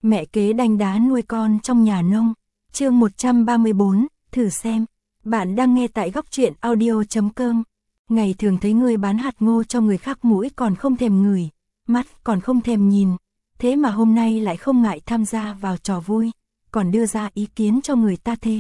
Mẹ kế đanh đá nuôi con trong nhà nông. Chương 134, thử xem. Bạn đang nghe tại góc truyện audio.com. Ngày thường thấy người bán hạt ngô cho người khác mũi còn không thèm ngửi, mắt còn không thèm nhìn. Thế mà hôm nay lại không ngại tham gia vào trò vui, còn đưa ra ý kiến cho người ta thế.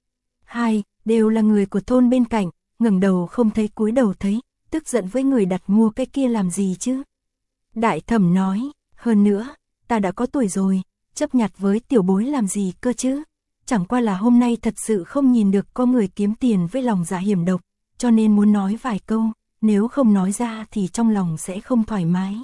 Hai, đều là người của thôn bên cạnh, ngẩng đầu không thấy cúi đầu thấy, tức giận với người đặt mua cái kia làm gì chứ. Đại thẩm nói, hơn nữa, ta đã có tuổi rồi, chấp nhặt với tiểu bối làm gì cơ chứ. Chẳng qua là hôm nay thật sự không nhìn được có người kiếm tiền với lòng dạ hiểm độc, cho nên muốn nói vài câu, nếu không nói ra thì trong lòng sẽ không thoải mái.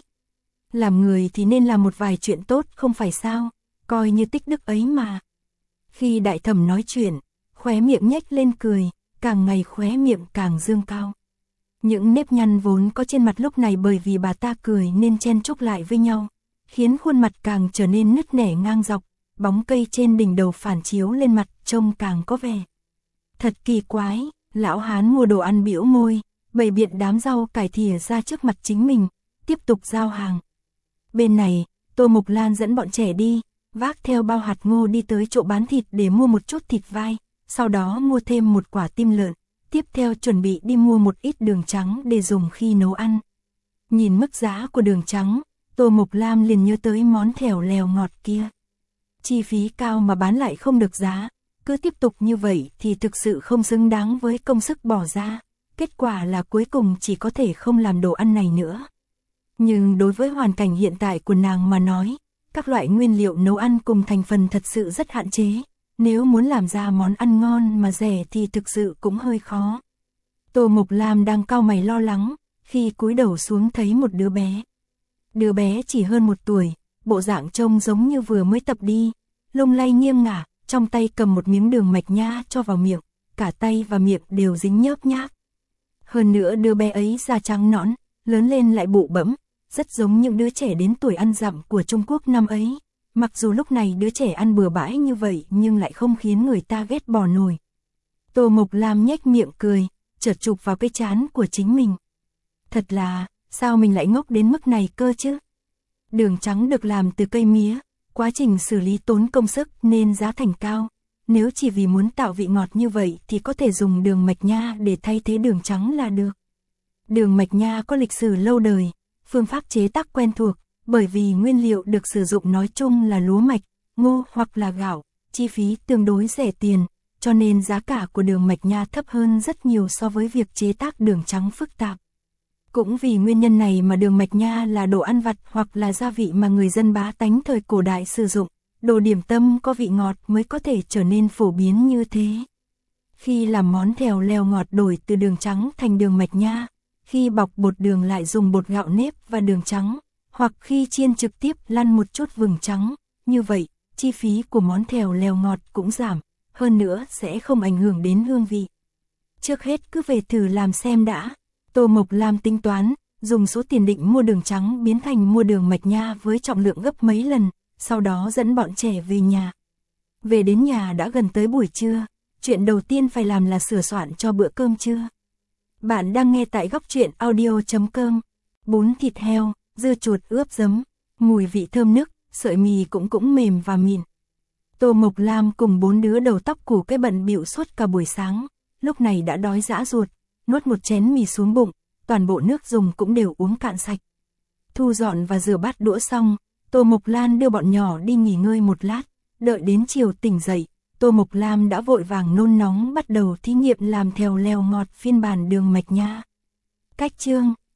Làm người thì nên làm một vài chuyện tốt không phải sao, coi như tích đức ấy mà. Khi đại thẩm nói chuyện, khóe miệng nhếch lên cười, càng ngày khóe miệng càng dương cao. Những nếp nhăn vốn có trên mặt lúc này bởi vì bà ta cười nên chen chúc lại với nhau, khiến khuôn mặt càng trở nên nứt nẻ ngang dọc, bóng cây trên đỉnh đầu phản chiếu lên mặt trông càng có vẻ. Thật kỳ quái, lão hán mua đồ ăn bĩu môi, bày biện đám rau cải thìa ra trước mặt chính mình, tiếp tục giao hàng. Bên này, Tô Mục Lan dẫn bọn trẻ đi, vác theo bao hạt ngô đi tới chỗ bán thịt để mua một chút thịt vai, sau đó mua thêm một quả tim lợn, tiếp theo chuẩn bị đi mua một ít đường trắng để dùng khi nấu ăn. Nhìn mức giá của đường trắng, Tô Mục Lam liền nhớ tới món thèo lèo ngọt kia. Chi phí cao mà bán lại không được giá, cứ tiếp tục như vậy thì thực sự không xứng đáng với công sức bỏ ra, kết quả là cuối cùng chỉ có thể không làm đồ ăn này nữa. Nhưng đối với hoàn cảnh hiện tại của nàng mà nói, các loại nguyên liệu nấu ăn cùng thành phần thật sự rất hạn chế, nếu muốn làm ra món ăn ngon mà rẻ thì thực sự cũng hơi khó. Tô Mục Lam đang cau mày lo lắng, khi cúi đầu xuống thấy một đứa bé. Đứa bé chỉ hơn 1 tuổi, bộ dạng trông giống như vừa mới tập đi, lung lay nghiêng ngả, trong tay cầm một miếng đường mạch nha cho vào miệng, cả tay và miệng đều dính nhớp nháp. Hơn nữa đứa bé ấy da trắng nõn, lớn lên lại bụ bẫm, rất giống những đứa trẻ đến tuổi ăn dặm của Trung Quốc năm ấy. Mặc dù lúc này đứa trẻ ăn bừa bãi như vậy nhưng lại không khiến người ta ghét bỏ nổi. Tô Mục Lam nhếch miệng cười, chợt chụp vào cái trán của chính mình. Thật là, sao mình lại ngốc đến mức này cơ chứ? Đường trắng được làm từ cây mía, quá trình xử lý tốn công sức nên giá thành cao. Nếu chỉ vì muốn tạo vị ngọt như vậy thì có thể dùng đường mạch nha để thay thế đường trắng là được. Đường mạch nha có lịch sử lâu đời, phương pháp chế tác quen thuộc, bởi vì nguyên liệu được sử dụng nói chung là lúa mạch, ngô hoặc là gạo, chi phí tương đối rẻ tiền, cho nên giá cả của đường mạch nha thấp hơn rất nhiều so với việc chế tác đường trắng phức tạp. Cũng vì nguyên nhân này mà đường mạch nha là đồ ăn vặt hoặc là gia vị mà người dân bá tánh thời cổ đại sử dụng, đồ điểm tâm có vị ngọt mới có thể trở nên phổ biến như thế. Khi làm món thèo lèo ngọt đổi từ đường trắng thành đường mạch nha, khi bọc bột đường lại dùng bột gạo nếp và đường trắng, hoặc khi chiên trực tiếp lăn một chút vừng trắng, như vậy, chi phí của món thèo lèo ngọt cũng giảm, hơn nữa sẽ không ảnh hưởng đến hương vị. Trước hết cứ về thử làm xem đã. Tô Mộc Lam tính toán, dùng số tiền định mua đường trắng biến thành mua đường mạch nha với trọng lượng gấp mấy lần, sau đó dẫn bọn trẻ về nhà. Về đến nhà đã gần tới buổi trưa, chuyện đầu tiên phải làm là sửa soạn cho bữa cơm trưa. Bạn đang nghe tại góc truyện audio.com. Bún thịt heo, dưa chuột ướp giấm, mùi vị thơm nức, sợi mì cũng mềm và mịn. Tô Mộc Lam cùng 4 đứa đầu tóc củ cái bận bịu suốt cả buổi sáng, lúc này đã đói dã ruột, nuốt một chén mì xuống bụng, toàn bộ nước dùng cũng đều uống cạn sạch. Thu dọn và rửa bát đũa xong, Tô Mộc Lan đưa bọn nhỏ đi nghỉ ngơi một lát, đợi đến chiều tỉnh dậy, Tô Mộc Lam đã vội vàng nôn nóng bắt đầu thí nghiệm làm thèo lèo ngọt phiên bản đường mạch nha. Cách chương